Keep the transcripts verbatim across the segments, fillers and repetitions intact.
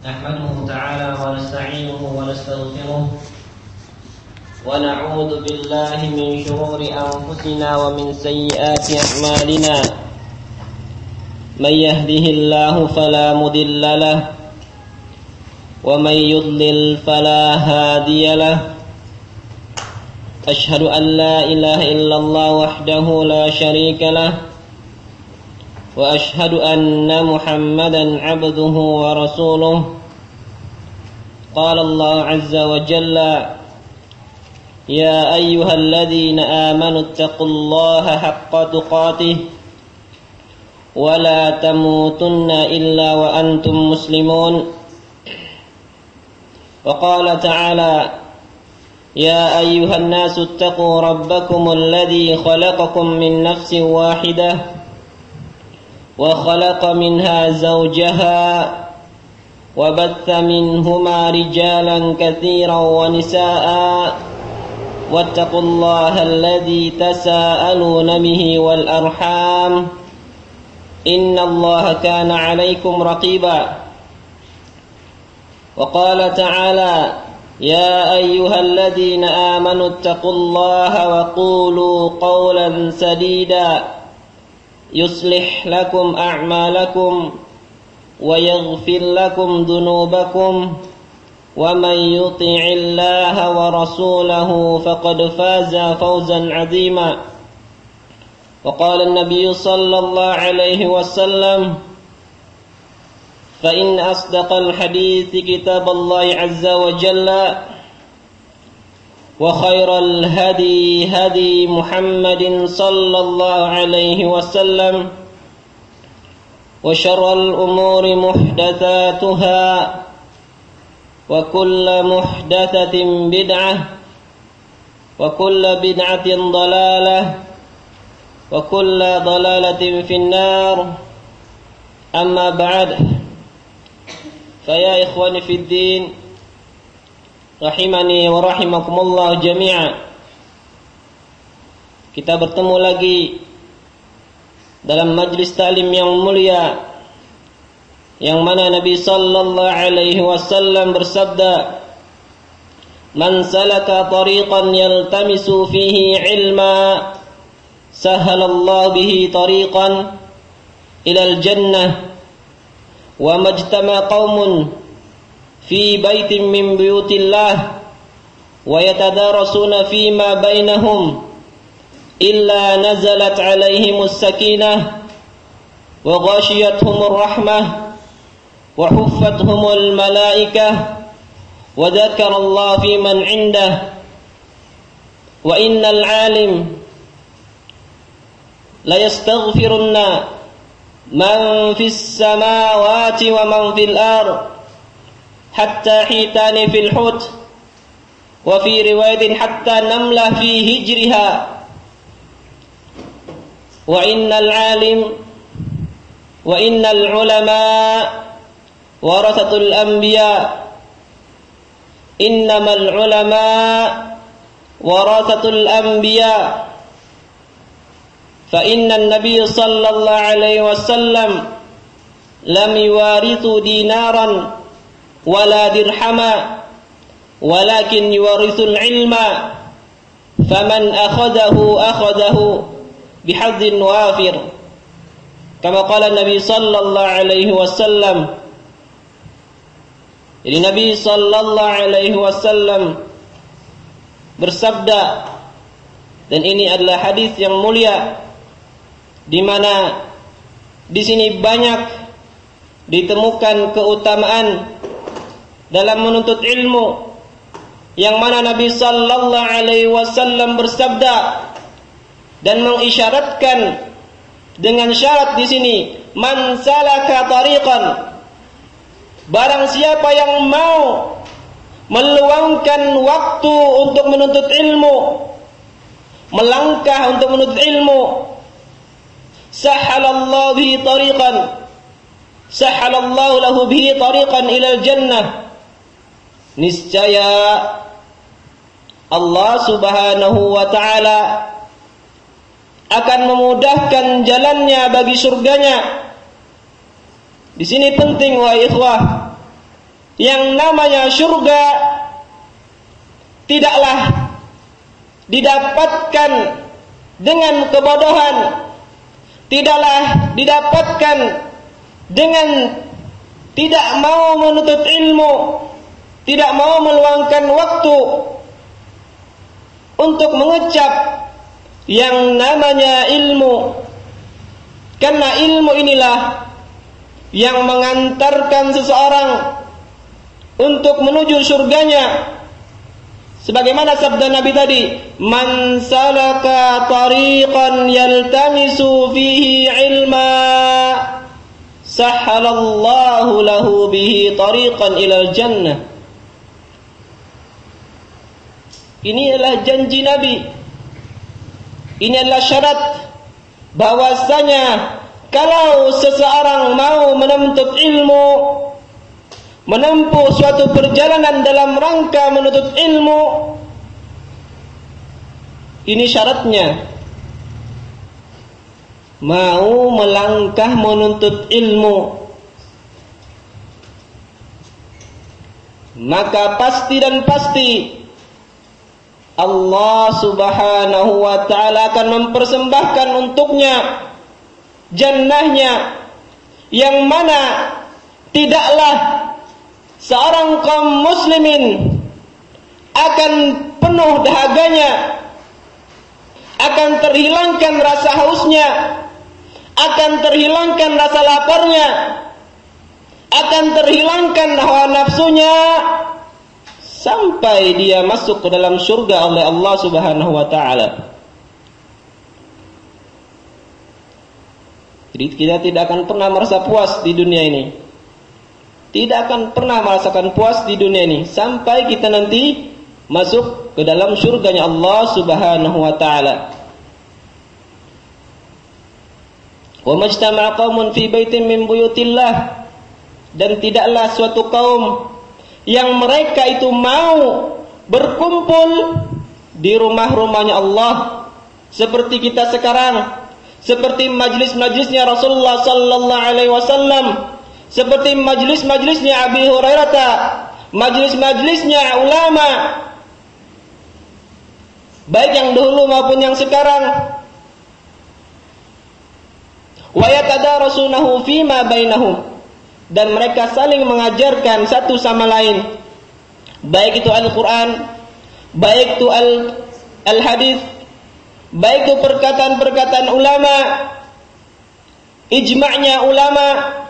نحمده تعالى ونستعينه ونستغفره ونعوذ بالله من شرور أنفسنا ومن سيئات أعمالنا من يهده الله فلا مضل له ومن يضلل فلا هادي له أشهد أن لا إله إلا الله وحده لا شريك له وأشهد أن محمدا عبده ورسوله قال الله عز وجل يا أيها الذين آمنوا اتقوا الله حق تقاته ولا تموتن إلا وأنتم مسلمون وقال تعالى يا أيها الناس اتقوا ربكم الذي خلقكم من نفس واحدة وخلق منها زوجها وبث منهما رجالا كثيرا ونساء واتقوا الله الذي تساءلون به والأرحام إن الله كان عليكم رقيبا وقال تعالى يا أيها الذين آمنوا اتقوا الله وقولوا قولا سديدا يصلح لكم أعمالكم ويغفر لكم ذنوبكم ومن يطع الله ورسوله فقد فاز فوزا عظيما وقال النبي صلى الله عليه وسلم فإن أصدق الحديث كتاب الله عز وجل وخير الهدي هدي محمد صلى الله عليه وسلم وشر الأمور محدثاتها وكل محدثة بدعة وكل بدعة ضلالة وكل ضلالة في النار أما بعد فيا إخواني في الدين rahimani wa rahimakumullah jami'a. Kita bertemu lagi dalam majlis ta'lim yang mulia, yang mana Nabi sallallahu alaihi wasallam bersabda, "Man salaka tariqan yaltamisu fihi ilma, sahalallahu bihi tariqan ila al-jannah, wa majtama qaumun في بيت من بيوت الله ويتدارسون فيما بينهم إلا نزلت عليهم السكينة وغاشيتهم الرحمة وحفتهم الملائكة وذكر الله في من عنده وإن العالم ليستغفرن من في السماوات ومن في الأرض حتى حيتان في الحوت وفي رواية حتى نملة في هجرها وإن العالم وإن العلماء ورثة الأنبياء إنما العلماء ورثة الأنبياء فإن النبي صلى الله عليه وسلم لم يوارثوا دينارا ولا درحما ولكن يورث العلم فمن أخذه أخذه بحظ وافر كما قال النبي صلى الله عليه وسلم. Jadi Nabi sallallahu alaihi wasallam bersabda, dan ini adalah hadis yang mulia, di mana di sini banyak ditemukan keutamaan dalam menuntut ilmu, yang mana Nabi sallallahu alaihi wasallam bersabda dan mengisyaratkan dengan syarat di sini, man salaka tariqan, barang siapa yang mau meluangkan waktu untuk menuntut ilmu, melangkah untuk menuntut ilmu, sahalallahu bihi tariqan, sahalallahu lahu bihi tariqan ilal jannah, niscaya Allah subhanahu wa ta'ala akan memudahkan jalannya bagi surganya. Di sini penting wahai ikhwah, yang namanya surga tidaklah didapatkan dengan kebodohan, tidaklah didapatkan dengan tidak mau menuntut ilmu, tidak mau meluangkan waktu untuk mengecap yang namanya ilmu. Karena ilmu inilah yang mengantarkan seseorang untuk menuju surganya. Sebagaimana sabda Nabi tadi, man salaka tariqan yaltamisu fihi ilma sahhalallahu lahu bihi tariqan ilal jannah. Ini adalah janji Nabi. Ini adalah syarat bahwasanya kalau seseorang mau menuntut ilmu, menempuh suatu perjalanan dalam rangka menuntut ilmu, ini syaratnya mau melangkah menuntut ilmu, maka pasti dan pasti Allah subhanahu wa ta'ala akan mempersembahkan untuknya jannahnya, yang mana tidaklah seorang kaum muslimin akan penuh dahaganya, akan terhilangkan rasa hausnya, akan terhilangkan rasa laparnya, akan terhilangkan hawa nafsunya, sampai dia masuk ke dalam surga oleh Allah subhanahu wa ta'ala. Jadi kita tidak akan pernah merasa puas di dunia ini, tidak akan pernah merasakan puas di dunia ini sampai kita nanti masuk ke dalam surganya Allah subhanahu wa ta'ala. Wa majtama'a qaumun fi baitin min buyutillah, dan tidaklah suatu kaum yang mereka itu mau berkumpul di rumah-rumahnya Allah seperti kita sekarang, seperti majlis-majlisnya Rasulullah sallallahu alaihi wasallam, seperti majlis-majlisnya Abi Hurairah, majlis-majlisnya ulama, baik yang dahulu maupun yang sekarang. Wa yatadarasunahu fima bainahum, dan mereka saling mengajarkan satu sama lain, baik itu Al-Quran, baik itu Al- Al-Hadis, baik itu perkataan-perkataan ulama, ijma'nya ulama.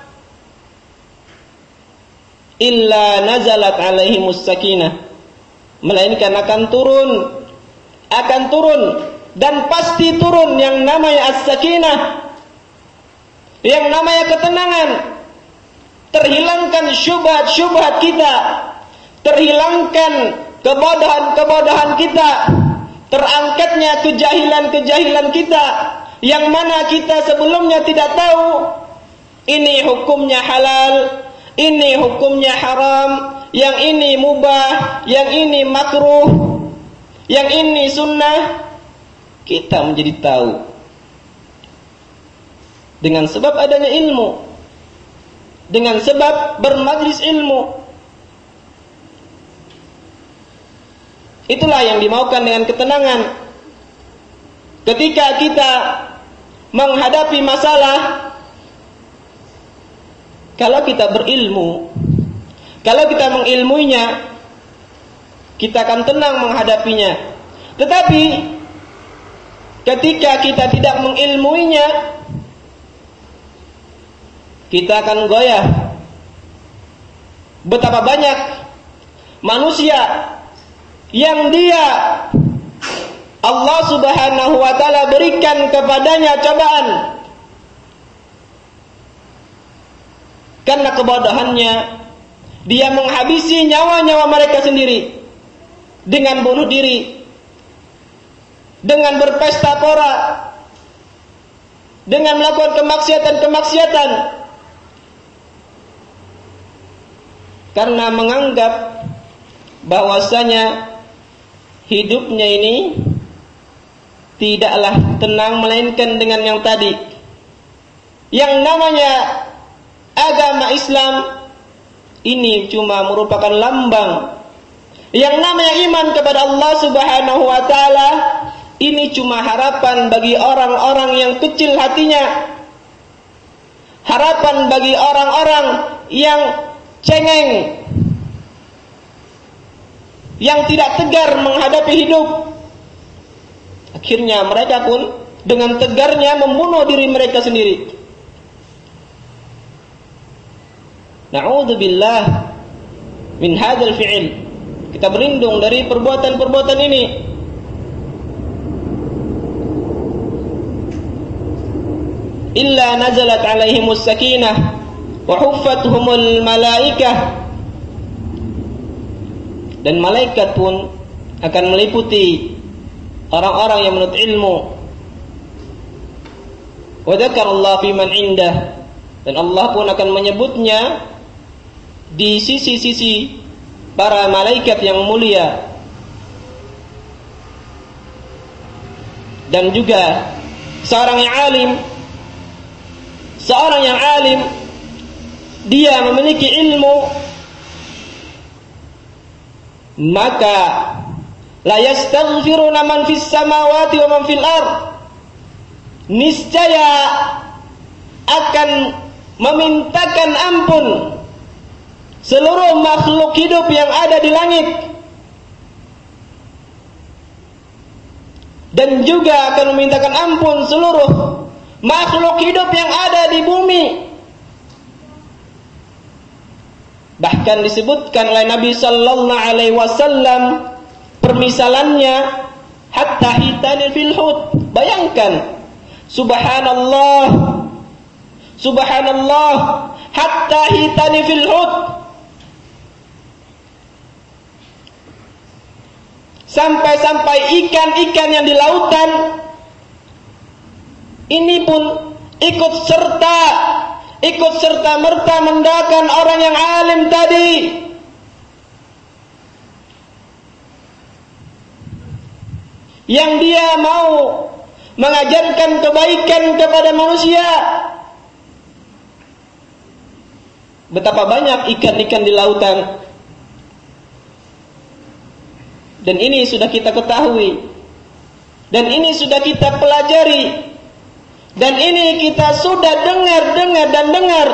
Illa nazalat alaihimus sakinah, melainkan akan turun, akan turun dan pasti turun yang namanya as-sakinah, yang namanya ketenangan. Terhilangkan syubhat-syubhat kita, terhilangkan kebodohan-kebodohan kita, terangkatnya kejahilan-kejahilan kita, yang mana kita sebelumnya tidak tahu ini hukumnya halal, ini hukumnya haram, yang ini mubah, yang ini makruh, yang ini sunnah. Kita menjadi tahu dengan sebab adanya ilmu, dengan sebab bermajlis ilmu. Itulah yang dimaukan dengan ketenangan. Ketika kita menghadapi masalah, kalau kita berilmu, kalau kita mengilmuinya, kita akan tenang menghadapinya. Tetapi ketika kita tidak mengilmuinya, kita akan goyah. Betapa banyak manusia yang dia Allah subhanahu wa ta'ala berikan kepadanya cobaan karena kebodohannya, dia menghabisi nyawa-nyawa mereka sendiri dengan bunuh diri, dengan berpesta pora, dengan melakukan kemaksiatan-kemaksiatan, karena menganggap bahwasanya hidupnya ini tidaklah tenang melainkan dengan yang tadi. Yang namanya agama Islam ini cuma merupakan lambang. Yang namanya iman kepada Allah Subhanahu wa taala ini cuma harapan bagi orang-orang yang kecil hatinya. Harapan bagi orang-orang yang cengeng, yang tidak tegar menghadapi hidup. Akhirnya mereka pun dengan tegarnya membunuh diri mereka sendiri. Na'udzubillah min hadzal fi'il. Kita berlindung dari perbuatan-perbuatan ini. Illa nazalat alaihimus sakinah wa huffathumul malaikah. Dan malaikat pun akan meliputi orang-orang yang menuntut ilmu. Wa dzakarallahu fi man indah, dan Allah pun akan menyebutnya di sisi-sisi para malaikat yang mulia. Dan juga seorang yang alim, seorang yang alim dia memiliki ilmu, maka la yastaghfiruna man fis samawati wa man fil ard, niscaya akan memintakan ampun seluruh makhluk hidup yang ada di langit, dan juga akan memintakan ampun seluruh makhluk hidup yang ada di bumi. Bahkan disebutkan oleh Nabi sallallahu alaihi wasallam permisalannya hatta hitani fil hut. Bayangkan, subhanallah, subhanallah, hatta hitani fil hut. Sampai-sampai ikan-ikan yang di lautan ini pun ikut serta ikut serta merta mendakan orang yang alim tadi. Yang dia mau mengajarkan kebaikan kepada manusia. Betapa banyak ikan-ikan di lautan. Dan ini sudah kita ketahui, dan ini sudah kita pelajari, dan ini kita sudah dengar, dengar dan dengar.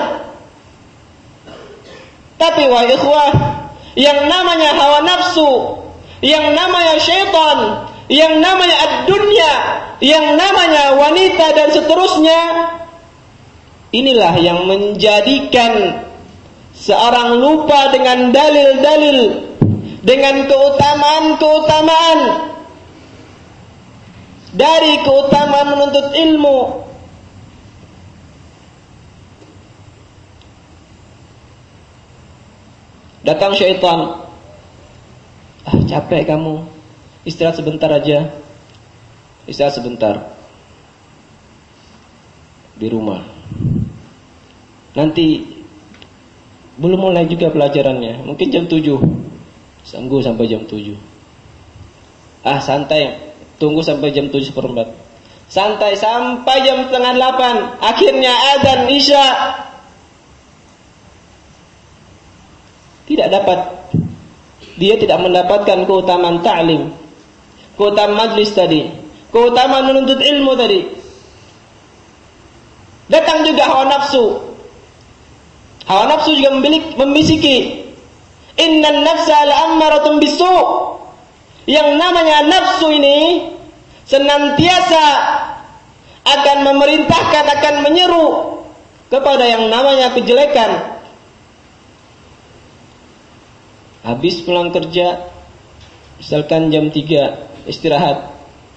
Tapi wahai ikhwah, yang namanya hawa nafsu, yang namanya syaitan, yang namanya ad-dunya, yang namanya wanita dan seterusnya, inilah yang menjadikan seorang lupa dengan dalil-dalil, dengan keutamaan-keutamaan dari keutamaan menuntut ilmu. Datang syaitan, ah capek kamu, istirahat sebentar aja, istirahat sebentar di rumah. Nanti belum mulai juga pelajarannya, mungkin jam tujuh. Tunggu sampai jam tujuh. Ah santai, tunggu sampai jam tujuh seperempat. Santai sampai jam setengah delapan. Akhirnya azan isya. Tidak dapat. Dia tidak mendapatkan keutamaan ta'lim, keutamaan majlis tadi, keutamaan menuntut ilmu tadi. Datang juga hawa nafsu. Hawa nafsu juga membilik, membisiki, innan nafsa la'ammaratun bisu'. Yang namanya nafsu ini senantiasa akan memerintahkan, akan menyeru kepada yang namanya kejelekan. Habis pulang kerja, misalkan jam tiga istirahat,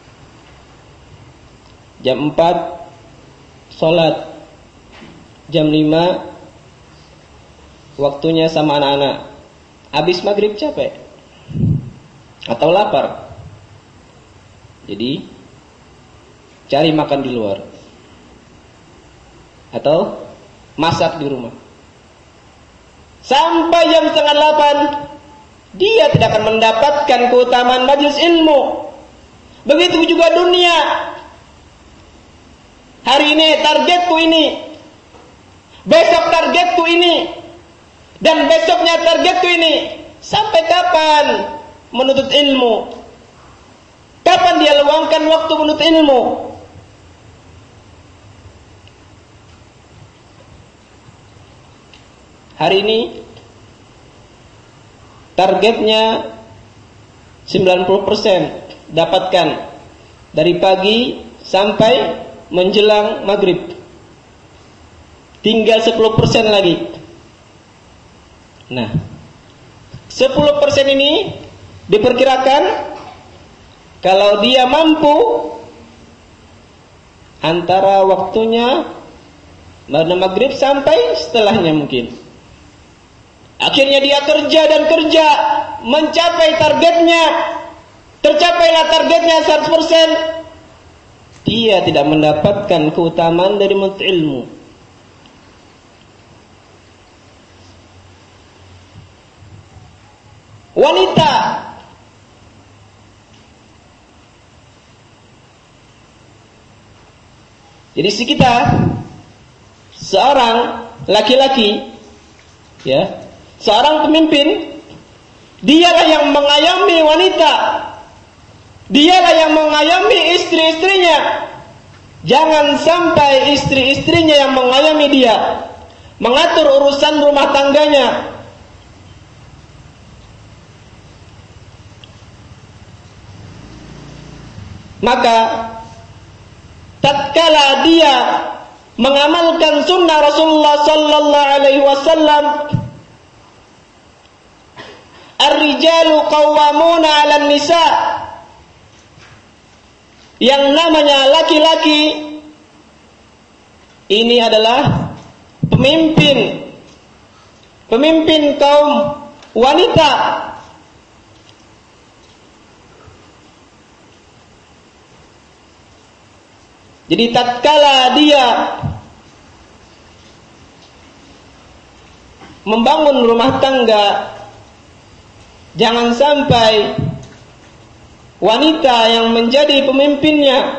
jam empat sholat, jam lima waktunya sama anak-anak. Habis maghrib capek atau lapar, jadi cari makan di luar atau masak di rumah. Sampai jam setengah delapan dia tidak akan mendapatkan keutamaan majelis ilmu. Begitu juga dunia. Hari ini targetku ini, besok targetku ini, Dan besoknya targetku ini, sampai kapan menuntut ilmu? Kapan dia luangkan waktu menuntut ilmu? Hari ini targetnya sembilan puluh persen dapatkan dari pagi sampai menjelang maghrib. Tinggal sepuluh persen lagi. Nah, sepuluh persen ini diperkirakan kalau dia mampu antara waktunya maghrib sampai setelahnya mungkin. Akhirnya dia kerja dan kerja mencapai targetnya. Tercapailah targetnya seratus persen. Dia tidak mendapatkan keutamaan dari menuntut ilmu. Wanita jadi si kita seorang laki-laki, ya, seorang pemimpin, dialah yang mengayomi wanita, dialah yang mengayomi istri-istrinya. Jangan sampai istri-istrinya yang mengayomi dia, mengatur urusan rumah tangganya. Maka tatkala dia mengamalkan sunnah Rasulullah sallallahu alaihi wasallam, ar-rijalu qawwamuna 'alan nisa, yang namanya laki-laki ini adalah pemimpin pemimpin kaum wanita. Jadi tatkala dia membangun rumah tangga, jangan sampai wanita yang menjadi pemimpinnya.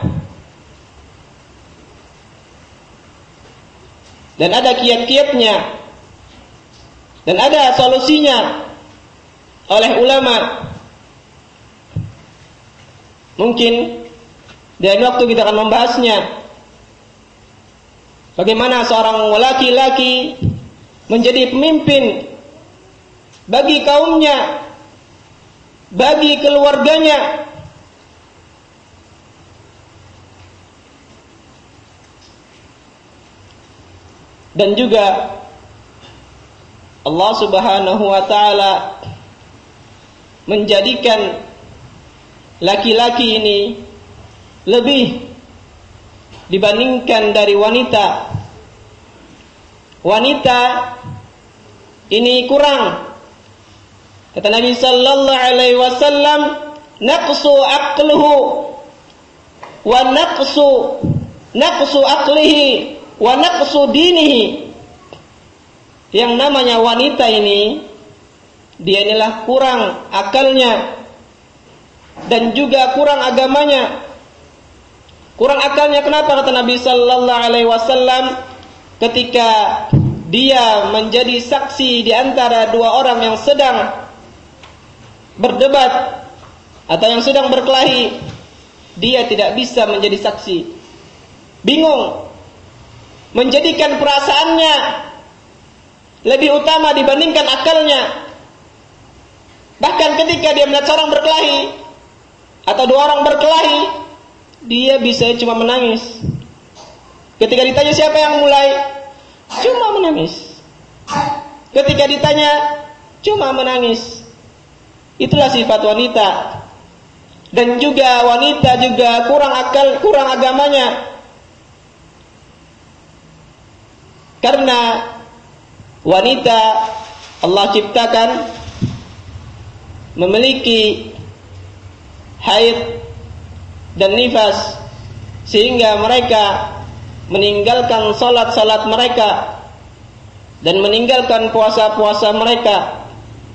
Dan ada kiat-kiatnya, dan ada solusinya oleh ulama. Mungkin dan waktu kita akan membahasnya, bagaimana seorang laki-laki menjadi pemimpin bagi kaumnya, bagi keluarganya. Dan juga Allah Subhanahu wa taala menjadikan laki-laki ini lebih dibandingkan dari wanita. Wanita ini kurang. Kata Nabi sallallahu alaihi wasallam, naqsu aqluhu wa naqsu naqsu aqlihi wa naqsu dinihi. Yang namanya wanita ini, dia inilah kurang akalnya dan juga kurang agamanya. Kurang akalnya kenapa? Kata Nabi sallallahu alaihi wasallam, ketika dia menjadi saksi di antara dua orang yang sedang berdebat atau yang sedang berkelahi, dia tidak bisa menjadi saksi. Bingung. Menjadikan perasaannya lebih utama dibandingkan akalnya. Bahkan ketika dia melihat seorang berkelahi atau dua orang berkelahi, dia bisa cuma menangis. Ketika ditanya siapa yang mulai, cuma menangis. Ketika ditanya, cuma menangis. Itulah sifat wanita. Dan juga wanita juga kurang akal, kurang agamanya. Karena wanita Allah ciptakan memiliki haid dan nifas, sehingga mereka meninggalkan salat-salat mereka dan meninggalkan puasa-puasa mereka.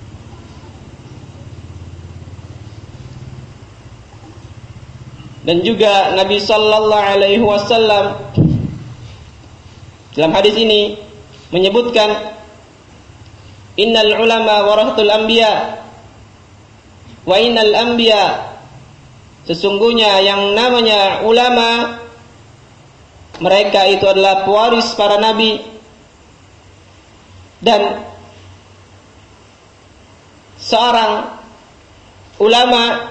Dan juga Nabi sallallahu alaihi wasallam dalam hadis ini menyebutkan, innal ulama warahatul anbiya wa innal anbiya, sesungguhnya yang namanya ulama mereka itu adalah pewaris para nabi, dan seorang ulama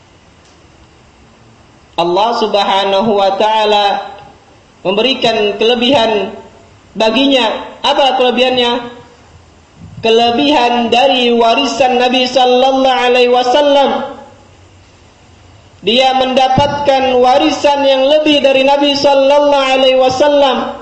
Allah Subhanahu wa taala memberikan kelebihan baginya. Apa kelebihannya? Kelebihan dari warisan Nabi sallallahu alaihi wasallam. Dia mendapatkan warisan yang lebih dari Nabi sallallahu alaihi wasallam.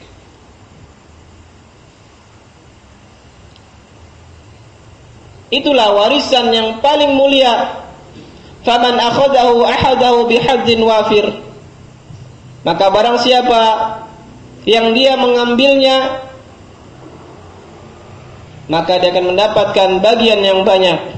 Itulah warisan yang paling mulia. Faman akhadahu ahadahu bihadzin wafir. Maka barang siapa yang dia mengambilnya, maka dia akan mendapatkan bagian yang banyak.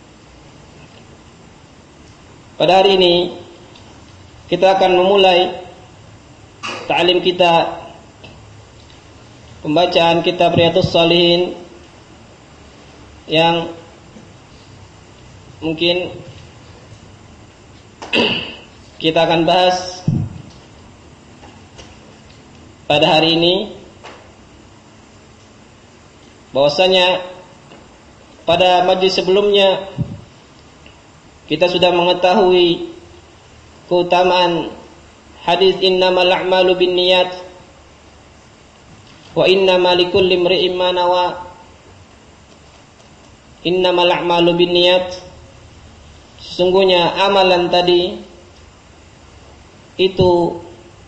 Pada hari ini kita akan memulai ta'lim kita, pembacaan kitab Riyadhus Shalihin yang mungkin kita akan bahas pada hari ini. Bahwasanya pada majlis sebelumnya kita sudah mengetahui keutamaan hadis innamal a'malu binniyat wa innamal likulli imri'in ma nawa. Innamal a'malu binniyat, sesungguhnya amalan tadi itu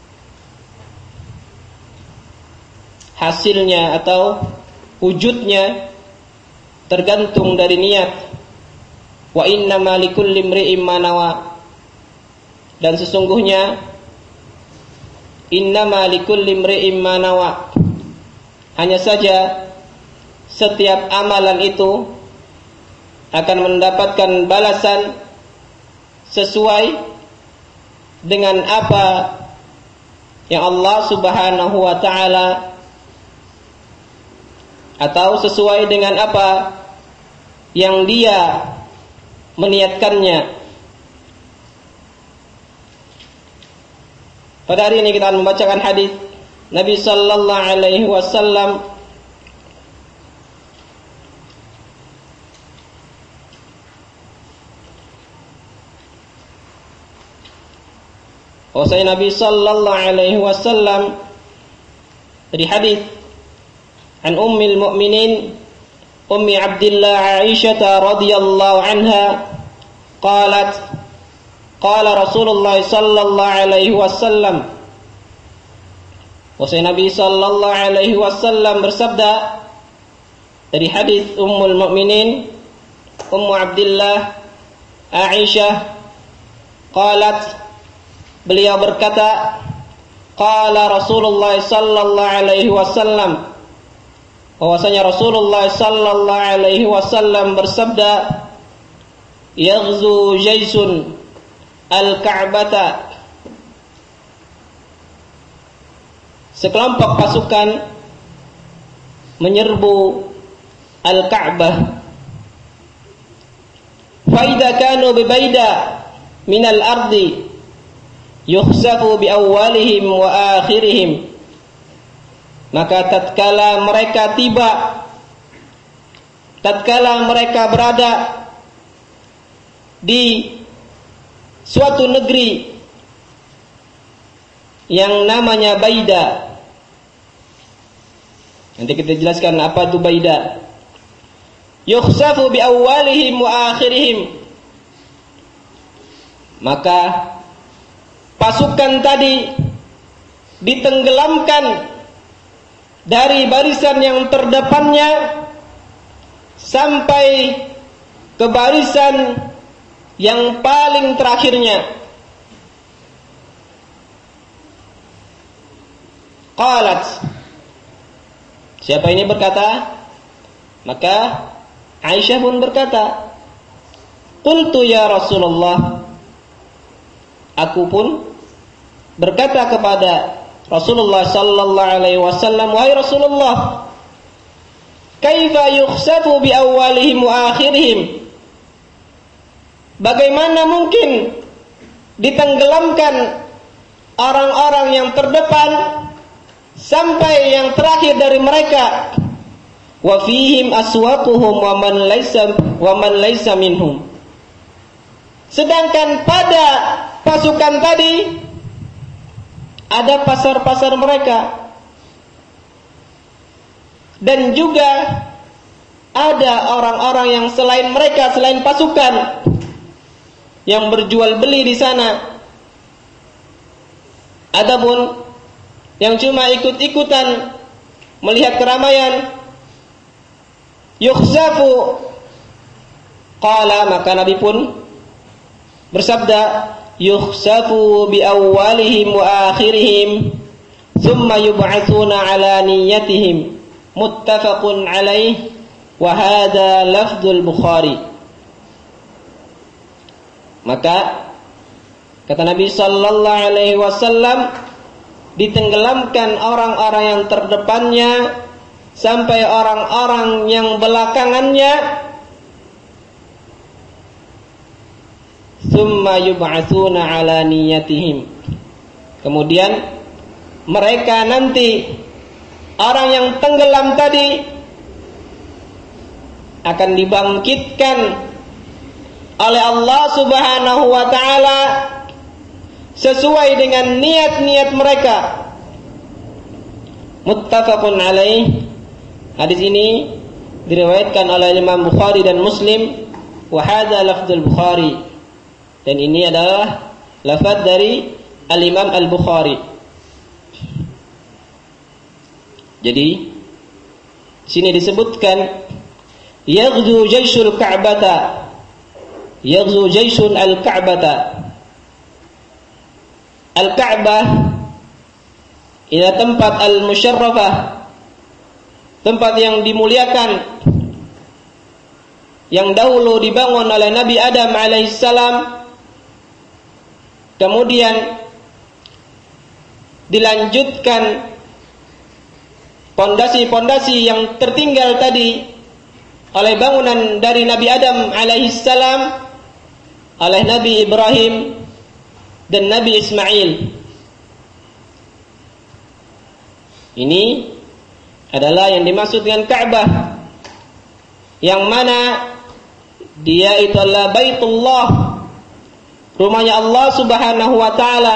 hasilnya atau wujudnya tergantung dari niat. Wa innama likulli imri'in ma nawa, dan sesungguhnya innama likulli imri'in ma nawa, hanya saja setiap amalan itu akan mendapatkan balasan sesuai dengan apa yang Allah Subhanahu wa taala, atau sesuai dengan apa yang dia meniatkannya. Pada hari ini kita akan membacakan hadis Nabi sallallahu alaihi wasallam Bahwasanya Nabi sallallahu alaihi wasallam dari hadis an ummil mu'minin ummi Abdillah Aisyah radhiyallahu anha qalat qala Rasulullah sallallahu alaihi wasallam, bahwasanya Nabi sallallahu alaihi wasallam bersabda dari hadis ummul mu'minin ummu Abdillah Aisyah qalat, beliau berkata qala Rasulullah sallallahu alaihi wasallam, bahwasanya Rasulullah sallallahu alaihi wasallam bersabda, yaghzu jaysun al-Ka'bata, sekelompok pasukan menyerbu Al-Ka'bah. Fa idza kanu bi baida min al-ardi yukhsafu bi awwalihim wa akhirihim, maka tatkala mereka tiba, tatkala mereka berada di suatu negeri yang namanya Baida. Nanti kita jelaskan apa itu Baida. Yukhsafu bi awwalihim wa akhirihim, maka pasukan tadi ditenggelamkan dari barisan yang terdepannya sampai ke barisan yang paling terakhirnya. Qalat, siapa ini berkata? Maka Aisyah pun berkata, qultu ya Rasulullah, aku pun berkata kepada Rasulullah sallallahu alaihi wasallam, wahai Rasulullah, kaifa yukhsafu bi awwalihim wa akhirihim? Bagaimana mungkin ditenggelamkan orang-orang yang terdepan sampai yang terakhir dari mereka? Wa fihim aswaquhum wa man laysa wa man laysa minhum. Sedangkan pada pasukan tadi ada pasar-pasar mereka, dan juga ada orang-orang yang selain mereka, selain pasukan, yang berjual beli di sana. Adapun yang cuma ikut-ikutan melihat keramaian, yukhzafu, qala, maka Nabi pun bersabda, yukhsafu bi awwalihim wa akhirihim thumma yub'atsuna ala niyyatihim, muttafaqun alaih, wa hadha lafdzul Bukhari. Maka kata Nabi sallallahu alaihi wasallam, ditenggelamkan orang-orang yang terdepannya sampai orang-orang yang belakangannya. Tsumma yub'atsuna ala niyyatihim. Kemudian mereka nanti, orang yang tenggelam tadi, akan dibangkitkan oleh Allah Subhanahu wa taala sesuai dengan niat-niat mereka. Muttafaqun alaih. Hadis ini diriwayatkan oleh Imam Bukhari dan Muslim, wa hadza lafdzul Bukhari, dan ini adalah lafaz dari Al-Imam Al-Bukhari. Jadi sini disebutkan yaghzu jayshul Ka'bata, yaghzu jayshun al-Ka'bata. Al-Ka'bah adalah tempat al-musyarrafah, tempat yang dimuliakan, yang dahulu dibangun oleh Nabi Adam alaihissalam, kemudian dilanjutkan pondasi-pondasi yang tertinggal tadi oleh bangunan dari Nabi Adam alaihissalam, oleh Nabi Ibrahim dan Nabi Ismail. Ini adalah yang dimaksud dengan Ka'bah, yang mana dia itu adalah Baitullah, rumahnya Allah Subhanahu wa taala,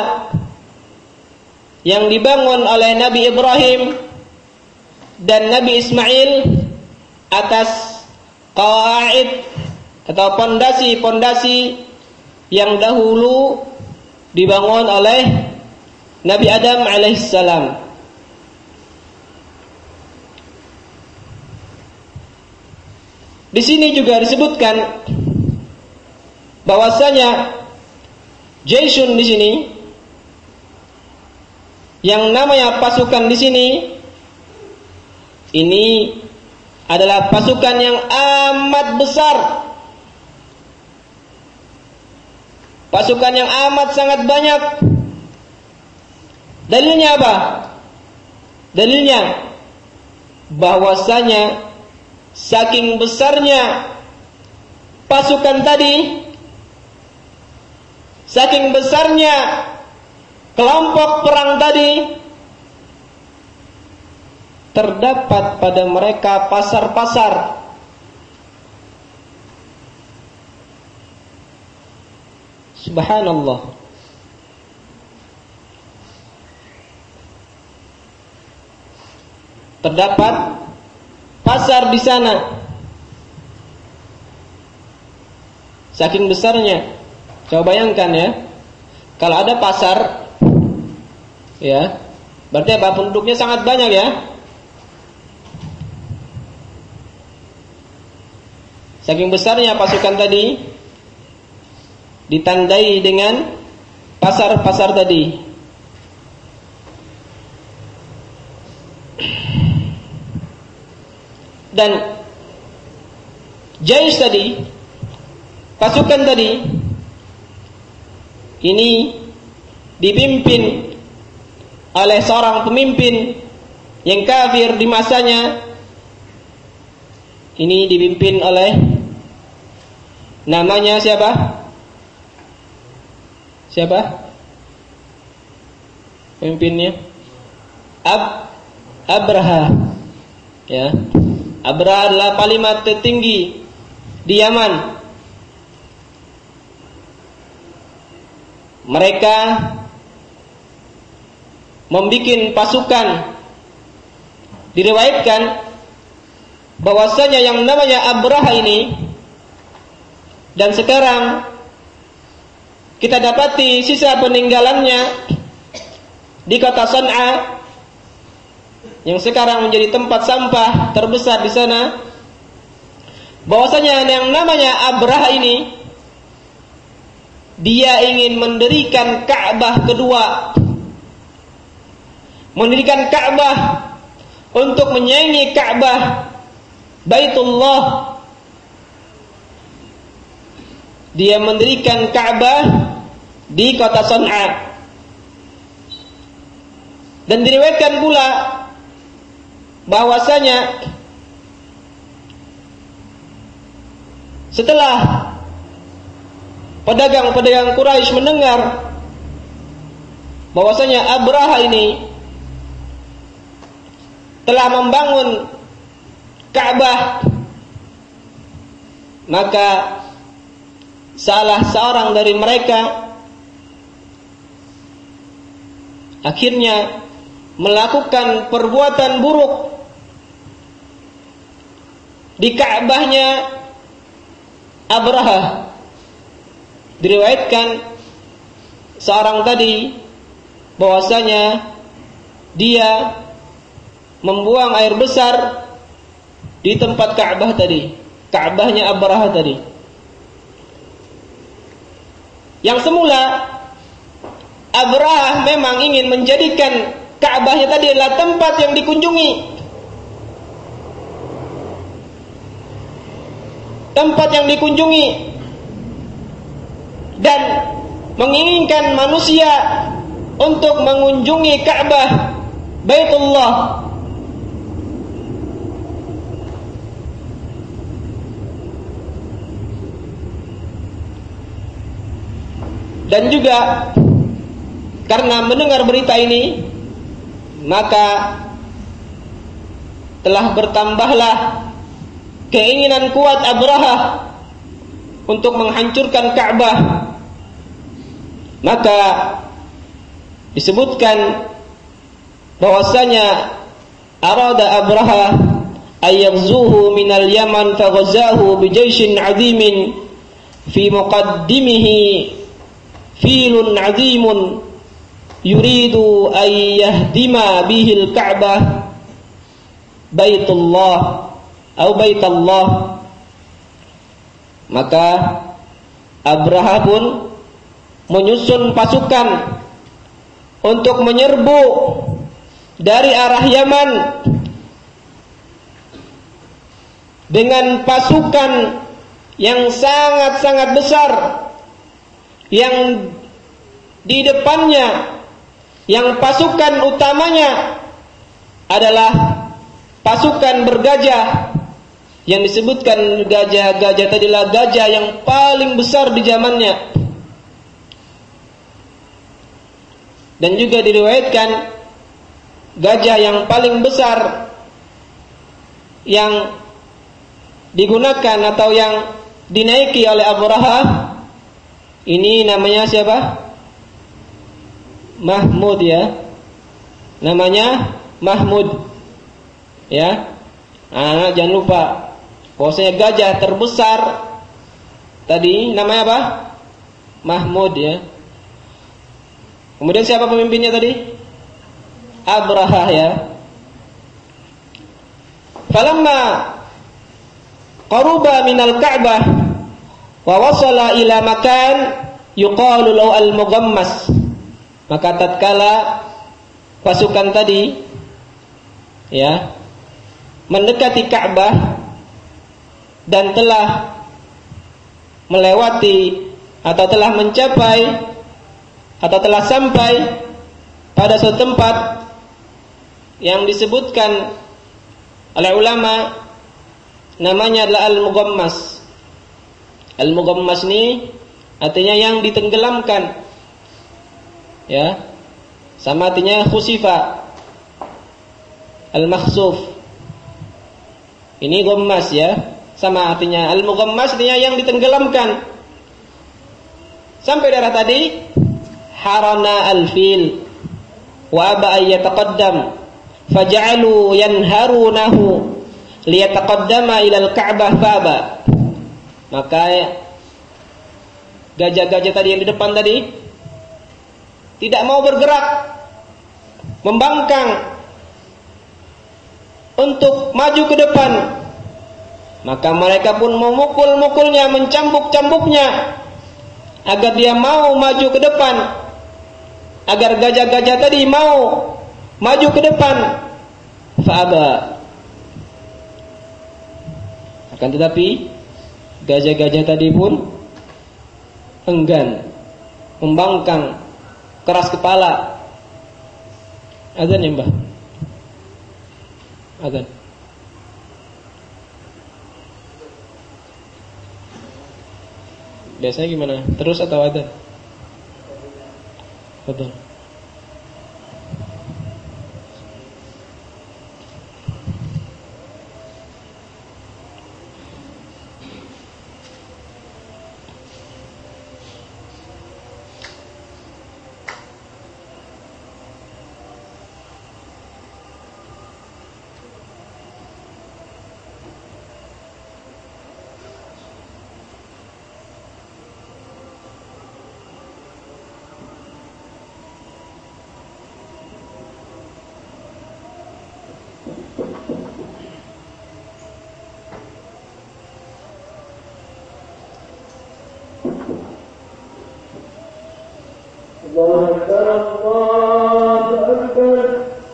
yang dibangun oleh Nabi Ibrahim dan Nabi Ismail atas qawaid atau pondasi-pondasi yang dahulu dibangun oleh Nabi Adam alaihissalam. Di sini juga disebutkan bahwasanya Jaisun di sini, yang namanya pasukan di sini, ini adalah pasukan yang amat besar, pasukan yang amat sangat banyak. Dalilnya apa? Dalilnya bahwasanya saking besarnya pasukan tadi, saking besarnya kelompok perang tadi, terdapat pada mereka pasar-pasar. Subhanallah. Terdapat pasar di sana. Saking besarnya. Coba bayangkan ya. Kalau ada pasar, ya, berarti apa? Penduduknya sangat banyak ya. Saking besarnya pasukan tadi, ditandai dengan pasar-pasar tadi. Dan Jais tadi, pasukan tadi, ini dipimpin oleh seorang pemimpin yang kafir di masanya, ini dipimpin oleh namanya siapa? Siapa? Pemimpinnya? Ab Abraha. Ya. Abraha adalah panglima tertinggi di Yaman. Mereka membikin pasukan. Diriwayatkan bahwasanya yang namanya Abraha ini, dan sekarang kita dapati sisa peninggalannya di kota San'a yang sekarang menjadi tempat sampah terbesar di sana. Bahwasanya yang namanya Abraha ini, dia ingin mendirikan Ka'bah kedua, mendirikan Ka'bah untuk menyaingi Ka'bah Baitullah. Dia mendirikan Ka'bah di kota San'a. Dan diriwayatkan pula bahwasanya setelah pedagang-pedagang Quraisy mendengar bahwasanya Abraha ini telah membangun Ka'bah, maka salah seorang dari mereka akhirnya melakukan perbuatan buruk di Ka'bahnya Abraha. Diriwayatkan seorang tadi bahwasanya dia membuang air besar di tempat Ka'bah tadi, Ka'bahnya Abraha tadi. Yang semula Abraha memang ingin menjadikan Ka'bahnya tadi adalah tempat yang dikunjungi, tempat yang dikunjungi, dan menginginkan manusia untuk mengunjungi Ka'bah Baitullah. Dan juga karena mendengar berita ini, maka telah bertambahlah keinginan kuat Abraha untuk menghancurkan Ka'bah. Maka disebutkan bahwasanya arada Abraha ayaghzuhu minal Yaman faghazahu bijayshin 'azimin fi muqaddimihi filun 'azimun yuridu an yahdima bihil Ka'bah Baitullah atau Baitallah. Maka Abraha pun menyusun pasukan untuk menyerbu dari arah Yaman dengan pasukan yang sangat-sangat besar, yang di depannya, yang pasukan utamanya adalah pasukan bergajah, yang disebutkan gajah-gajah tadilah gajah yang paling besar di zamannya. Dan juga diriwayatkan gajah yang paling besar yang digunakan atau yang dinaiki oleh Abraha ini namanya siapa? Mahmud, ya. Namanya Mahmud. Ya. Nah, jangan lupa bahwasanya gajah terbesar tadi namanya apa? Mahmud, ya. Kemudian siapa pemimpinnya tadi? Abraha, ya. Falamma qaruba minal Ka'bah wa wasala ila makan yuqalu lahu al-Mughammas. Maka tatkala pasukan tadi ya mendekati Ka'bah dan telah melewati atau telah mencapai atau telah sampai pada suatu tempat yang disebutkan oleh ulama namanya adalah al-mughammas. Al-mughammas ini artinya yang ditenggelamkan. Ya. Sama artinya khusifa. Al-makhsuf. Ini ghammas ya. Sama artinya al-mughammas artinya yang ditenggelamkan. Sampai daerah tadi harana al-fil wa aba ay yataqaddam faja'alu yanharunahu liyataqaddama ila al-ka'bah faba. Maka gajah-gajah tadi yang di depan tadi tidak mau bergerak, membangkang untuk maju ke depan. Maka mereka pun memukul-mukulnya, mencambuk-cambuknya agar dia mau maju ke depan, agar gajah-gajah tadi mau maju ke depan. Fa'aba. Akan tetapi gajah-gajah tadi pun enggan, membangkang, keras kepala. Azan ya Mbah? Azan. Biasanya gimana? Terus atau azan? Betul. الله أكبر الله أكبر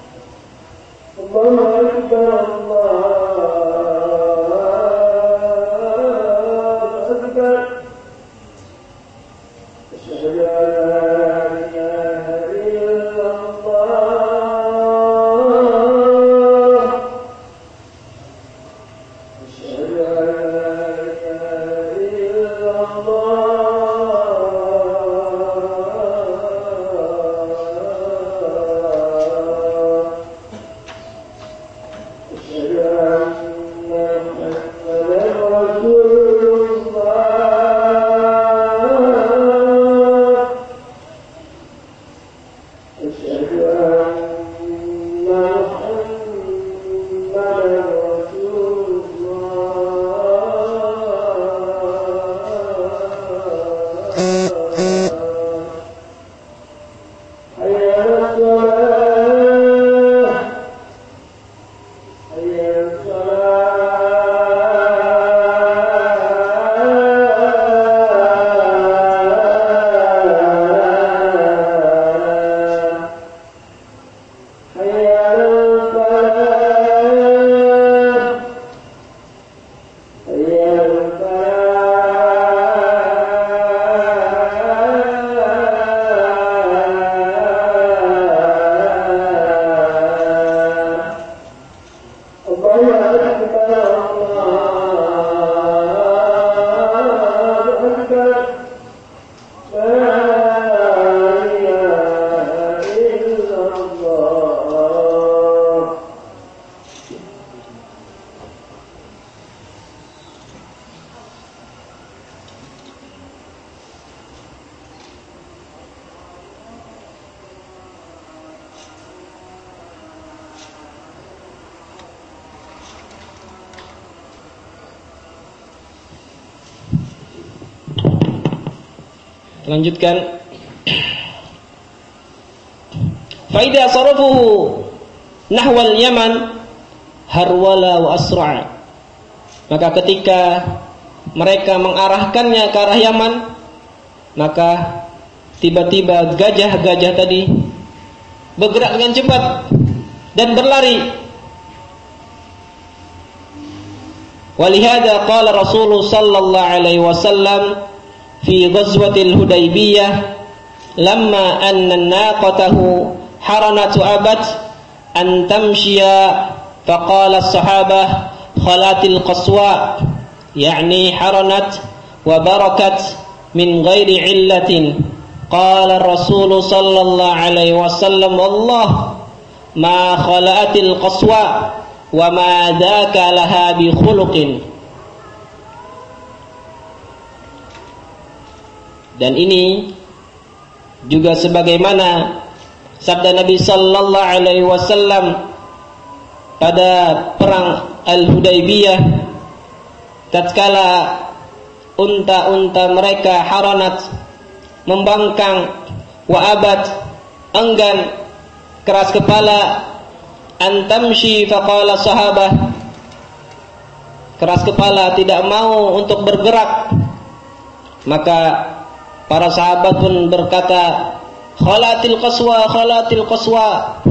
الله أكبر الله أكبر أشهد أن لا إله إلا الله أشهد أن لا إله إلا الله Lanjutkan. Faida sarafuhu nahwal Yaman harwala wa asra'. Maka ketika mereka mengarahkannya ke arah Yaman, maka tiba-tiba gajah-gajah tadi bergerak dengan cepat dan berlari. Walihada qala Rasulullah sallallahu alaihi wasallam fi ghazwatil Hudaybiyah lamma anna naqatahu haranatu abat an tamshiya faqala as-sahabah khalatil qaswa yakni haranat wa barakat min ghairi illatin. Qala Rasul sallallahu alaihi wasallam Allah ma khalatil qaswa wa ma dzaka laha bi khuluqin. Dan ini juga sebagaimana sabda Nabi sallallahu alaihi wasallam pada perang Al-Hudaybiyah tatkala unta-unta mereka haranat, membangkang, wa abad, enggan, keras kepala, antamshi faqala sahabah, keras kepala, tidak mau untuk bergerak. Maka para sahabat pun berkata, khalatil qaswa, khalatil qaswa.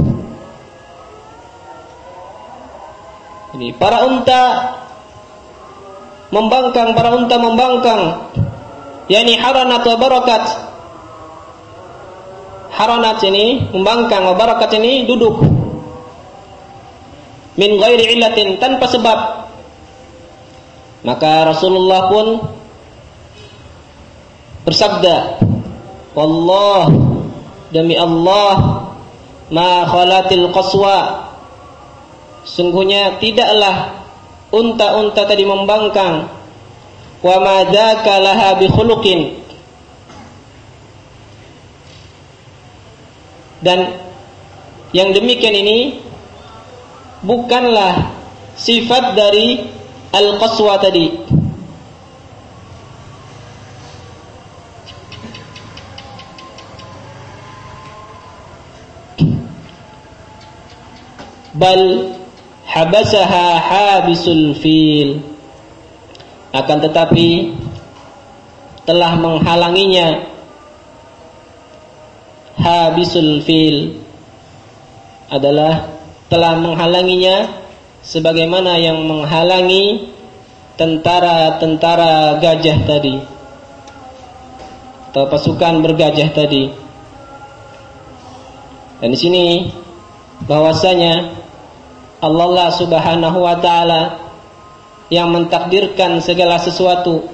Ini para unta membangkang, para unta membangkang, yakni haranat wa barakat. Haranat ini membangkang, wa barakat ini duduk. Min ghairi illatin, tanpa sebab. Maka Rasulullah pun bersabda, wallah, demi Allah, ma khalatil qaswa, sungguhnya tidaklah unta-unta tadi membangkang, wa ma dzaka laha bi khuluqin, dan yang demikian ini bukanlah sifat dari al-qaswa tadi. Bal habasaha habisul fil, akan tetapi telah menghalanginya habisul fil, adalah telah menghalanginya sebagaimana yang menghalangi tentara-tentara gajah tadi atau pasukan bergajah tadi. Dan di sini bahwasanya Allah Subhanahu wa taala yang mentakdirkan segala sesuatu.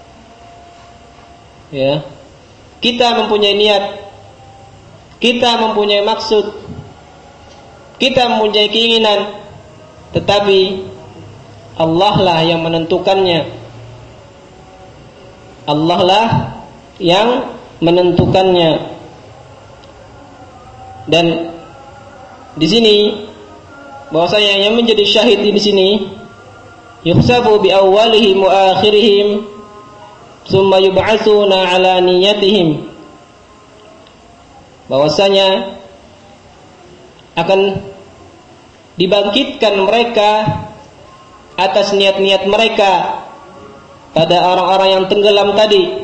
Ya. Kita mempunyai niat, kita mempunyai maksud, kita mempunyai keinginan, tetapi Allah lah yang menentukannya. Allah lah yang menentukannya. Dan di sini bahwasanya yang menjadi syahid di sini yuhsabu bi awwalihim wa akhirihim thumma yub'atsuna ala niyatihim, bahwasanya akan dibangkitkan mereka atas niat-niat mereka pada orang-orang yang tenggelam tadi,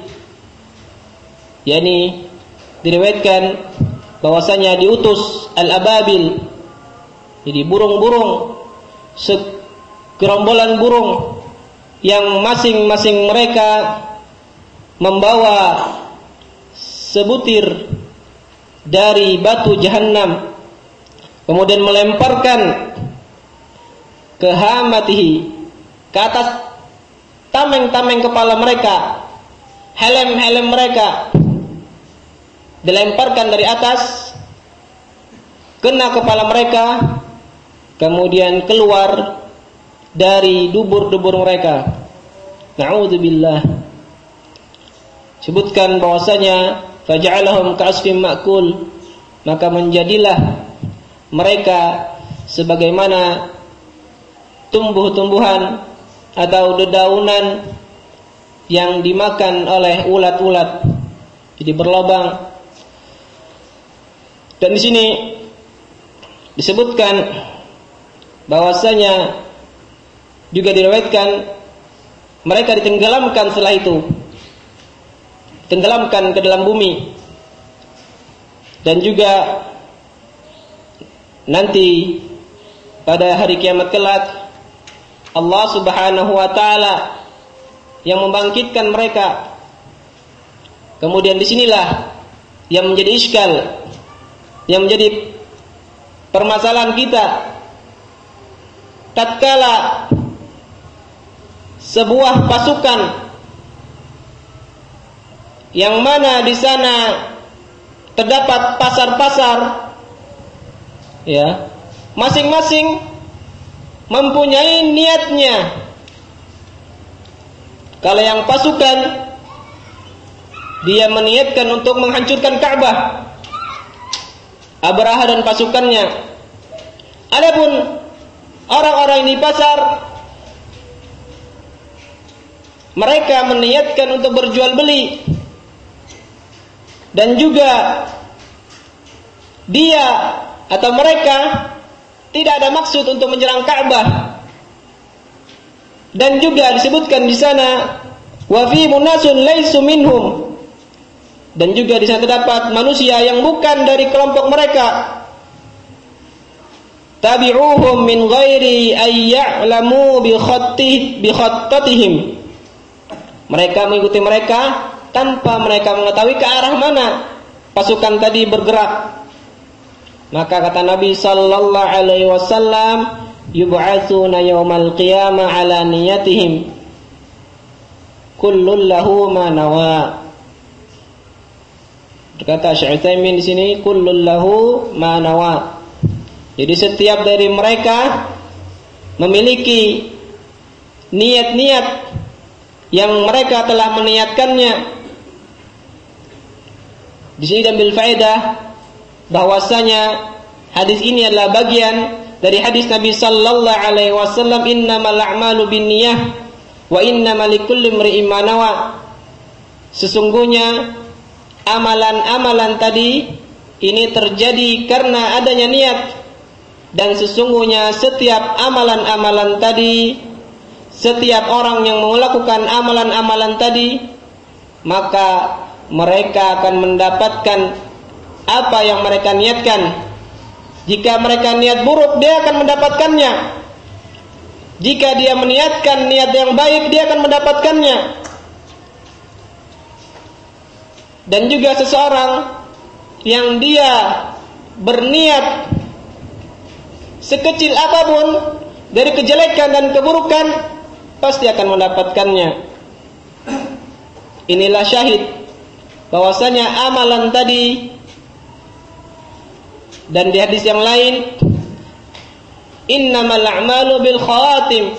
yakni diriwayatkan bahwasanya diutus al-ababil, jadi burung-burung, segerombolan burung yang masing-masing mereka membawa sebutir dari batu jahanam, kemudian melemparkan ke hamatihi, ke atas tameng-tameng kepala mereka, helm-helm mereka dilemparkan dari atas, kena kepala mereka, kemudian keluar dari dubur-dubur mereka. Na'udzubillah. Sebutkan bahwasanya faja'alahum ka'asfin ma'kul, maka menjadilah mereka sebagaimana tumbuh-tumbuhan atau dedaunan yang dimakan oleh ulat-ulat, jadi berlobang. Dan di sini disebutkan bahwasanya juga diriwayatkan mereka ditenggelamkan setelah itu, tenggelamkan ke dalam bumi. Dan juga nanti pada hari kiamat kelak Allah Subhanahu wa taala yang membangkitkan mereka. Kemudian disinilah yang menjadi iskal, yang menjadi permasalahan kita tatkala sebuah pasukan yang mana di sana terdapat pasar-pasar, ya, masing-masing mempunyai niatnya. Kalau yang pasukan, dia meniatkan untuk menghancurkan Ka'bah, Abraha dan pasukannya. Adapun orang-orang di pasar, mereka meniatkan untuk berjual beli, dan juga dia atau mereka tidak ada maksud untuk menyerang Ka'bah. Dan juga disebutkan di sana wa fi munasun laisu minhum, dan juga di sana terdapat manusia yang bukan dari kelompok mereka. Tabi'uhum min ghairi ay ya'lamu bi khatti bi khattatihim. Mereka mengikuti mereka tanpa mereka mengetahui ke arah mana pasukan tadi bergerak. Maka kata Nabi sallallahu alaihi wasallam, yub'atsuna yaumal qiyamah ala niyatihim kullun lahu ma nawa. Berkata Syekh Utsaimin di sini, kullun lahu ma nawa. Jadi setiap dari mereka memiliki niat-niat yang mereka telah meniatkannya. Di sini diambil faedah bahwasanya hadis ini adalah bagian dari hadis Nabi sallallahu alaihi wasallam, innamal a'malu binniyah wa innamal likulli imri'in ma nawa. Sesungguhnya amalan-amalan tadi ini terjadi karena adanya niat, dan sesungguhnya setiap amalan-amalan tadi, setiap orang yang melakukan amalan-amalan tadi, maka mereka akan mendapatkan apa yang mereka niatkan. Jika mereka niat buruk, dia akan mendapatkannya. Jika dia meniatkan niat yang baik, dia akan mendapatkannya. Dan juga seseorang yang dia berniat sekecil apapun dari kejelekan dan keburukan, pasti akan mendapatkannya. Inilah syahid bahwasanya amalan tadi. Dan di hadis yang lain, innamal a'malu bil khawatim.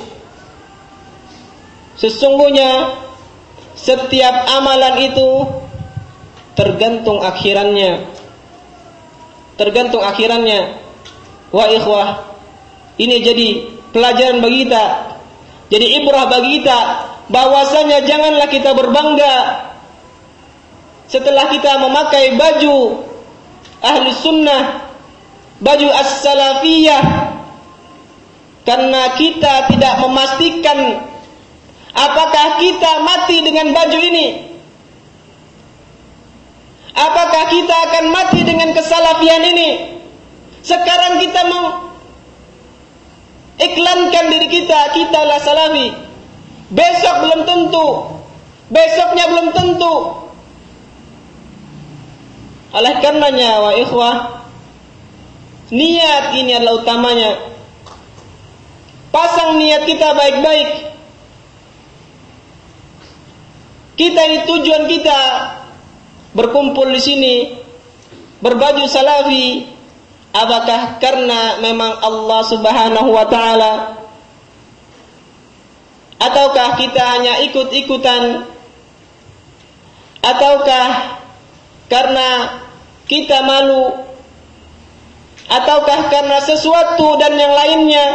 Sesungguhnya setiap amalan itu tergantung akhirannya. Tergantung akhirannya. Wah ikhwah, ini jadi pelajaran bagi kita, jadi ibrah bagi kita, bahwasanya janganlah kita berbangga setelah kita memakai baju ahli sunnah, baju as-salafiyah, karena kita tidak memastikan apakah kita mati dengan baju ini, apakah kita akan mati dengan kesalafian ini. Sekarang kita mengiklankan diri kita, kita lah salafi. Besok belum tentu, besoknya belum tentu. Oleh karenanya, wa ikhwah, niat ini adalah utamanya. Pasang niat kita baik-baik. Kita ini tujuan kita berkumpul di sini, berbaju salafi. Apakah karena memang Allah Subhanahu wa taala, ataukah kita hanya ikut-ikutan, ataukah karena kita malu, ataukah karena sesuatu dan yang lainnya.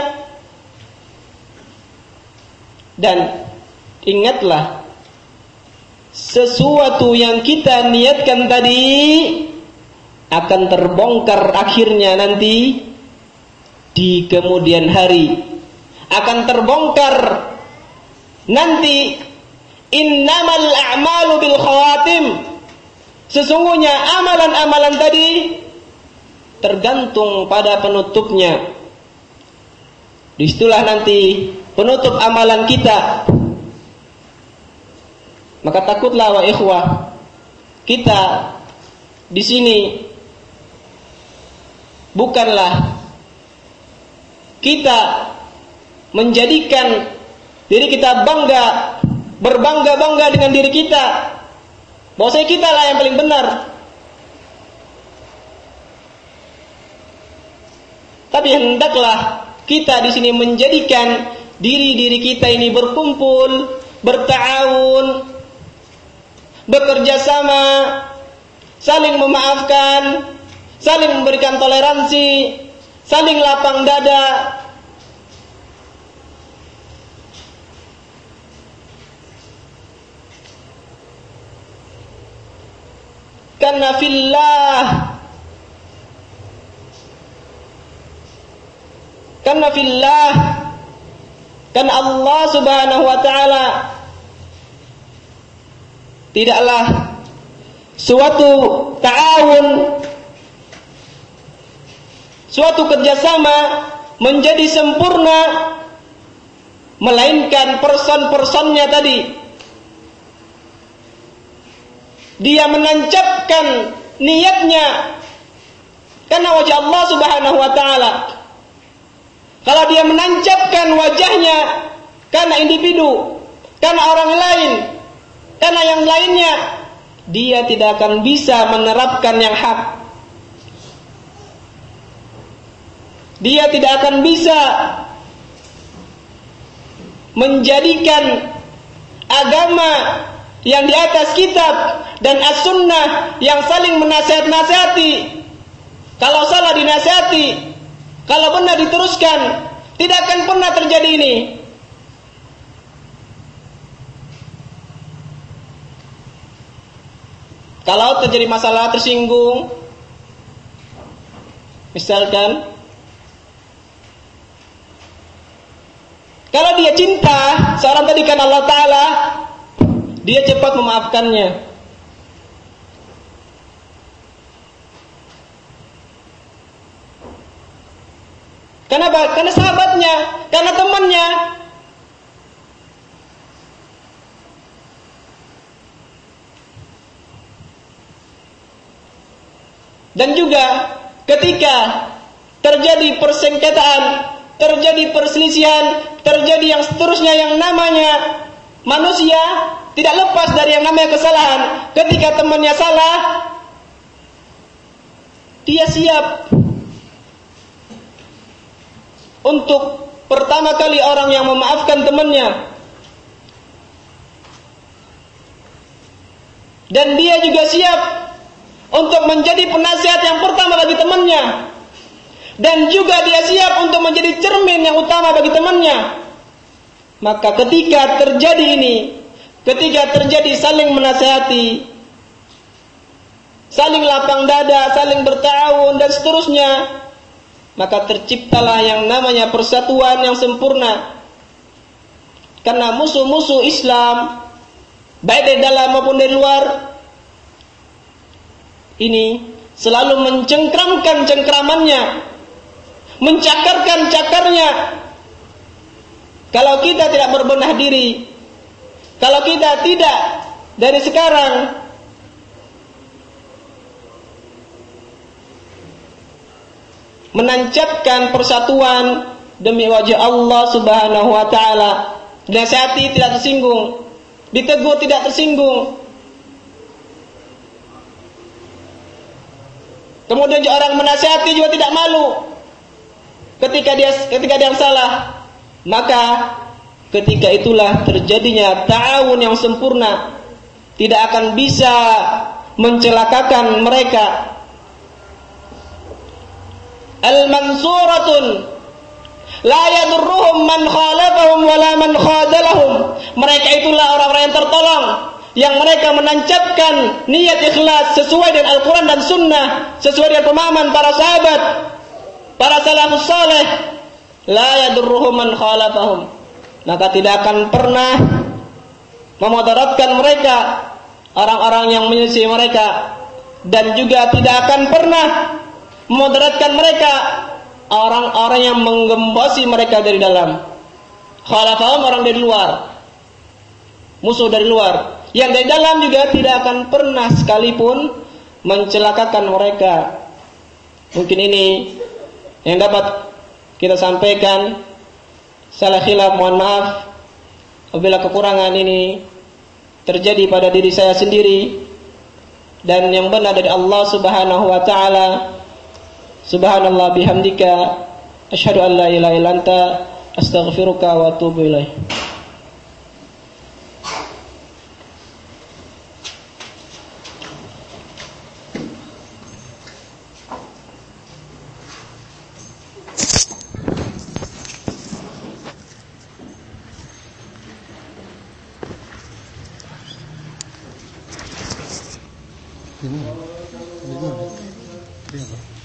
Dan ingatlah, sesuatu yang kita niatkan tadi akan terbongkar akhirnya nanti di kemudian hari. Akan terbongkar nanti. Innamal a'malu bil khawatim. Sesungguhnya amalan-amalan tadi tergantung pada penutupnya. Disitulah nanti penutup amalan kita. Maka takutlah wa ikhwah, kita di sini bukanlah kita menjadikan diri kita bangga, berbangga-bangga dengan diri kita, bahwasanya kita lah yang paling benar. Tapi hendaklah kita di sini menjadikan diri-diri kita ini berkumpul, berta'awun, bekerja sama, saling memaafkan, saling memberikan toleransi, saling lapang dada. Karena fillah, karena fillah, karena Allah Subhanahu wa taala tidaklah suatu ta'awun, suatu kerjasama menjadi sempurna melainkan person-personnya tadi. Dia menancapkan niatnya karena wajah Allah Subhanahu wa taala. Kalau dia menancapkan wajahnya karena individu, karena orang lain, karena yang lainnya, dia tidak akan bisa menerapkan yang hak. Dia tidak akan bisa menjadikan agama yang di atas kitab dan as-sunnah yang saling menasihat-nasihati. Kalau salah dinasihati, kalau benar diteruskan, tidak akan pernah terjadi ini. Kalau terjadi masalah, tersinggung, misalkan, kalau dia cinta seorang tadi kan Allah Ta'ala, dia cepat memaafkannya. Kenapa? Karena sahabatnya, karena temannya. Dan juga ketika terjadi persengketaan, terjadi perselisihan, terjadi yang seterusnya yang namanya manusia tidak lepas dari yang namanya kesalahan. Ketika temannya salah, dia siap untuk pertama kali orang yang memaafkan temannya. Dan dia juga siap untuk menjadi penasihat yang pertama bagi temannya. Dan juga dia siap untuk menjadi cermin yang utama bagi temannya. Maka ketika terjadi ini, ketika terjadi saling menasihati, saling lapang dada, saling berta'awun dan seterusnya, maka terciptalah yang namanya persatuan yang sempurna. Karena musuh-musuh Islam, baik dari dalam maupun dari luar, ini selalu mencengkramkan cengkramannya, mencakarkan cakarnya. Kalau kita tidak berbenah diri, kalau kita tidak dari sekarang menancapkan persatuan demi wajah Allah Subhanahu wa taala, dinasihati tidak tersinggung, ditegur tidak tersinggung, kemudian orang menasihati juga tidak malu ketika dia ketika dia yang salah, maka ketika itulah terjadinya ta'awun yang sempurna, tidak akan bisa mencelakakan mereka. Al-mansuratun la yadurruhum man khalafahum wala man khadalahum. Mereka itulah orang-orang yang tertolong, yang mereka menancapkan niat ikhlas sesuai dengan Al-Quran dan Sunnah, sesuai dengan pemahaman para sahabat, para salafus saleh. La yadurruhum man khalafahum, maka tidak akan pernah memudaratkan mereka orang-orang yang menyelisih mereka, dan juga tidak akan pernah memudaratkan mereka orang-orang yang menggembosi mereka dari dalam. Khalafahum orang dari luar, musuh dari luar. Yang dari dalam juga tidak akan pernah sekalipun mencelakakan mereka. Mungkin ini yang dapat kita sampaikan. Salah khilaf mohon maaf. Apabila kekurangan ini terjadi pada diri saya sendiri dan yang benar dari Allah Subhanahu wa taala, subhanallah bihamdika asyhadu an la ilaha illa anta astaghfiruka wa atubu ilaik. Gimana? Gimana? Dia apa?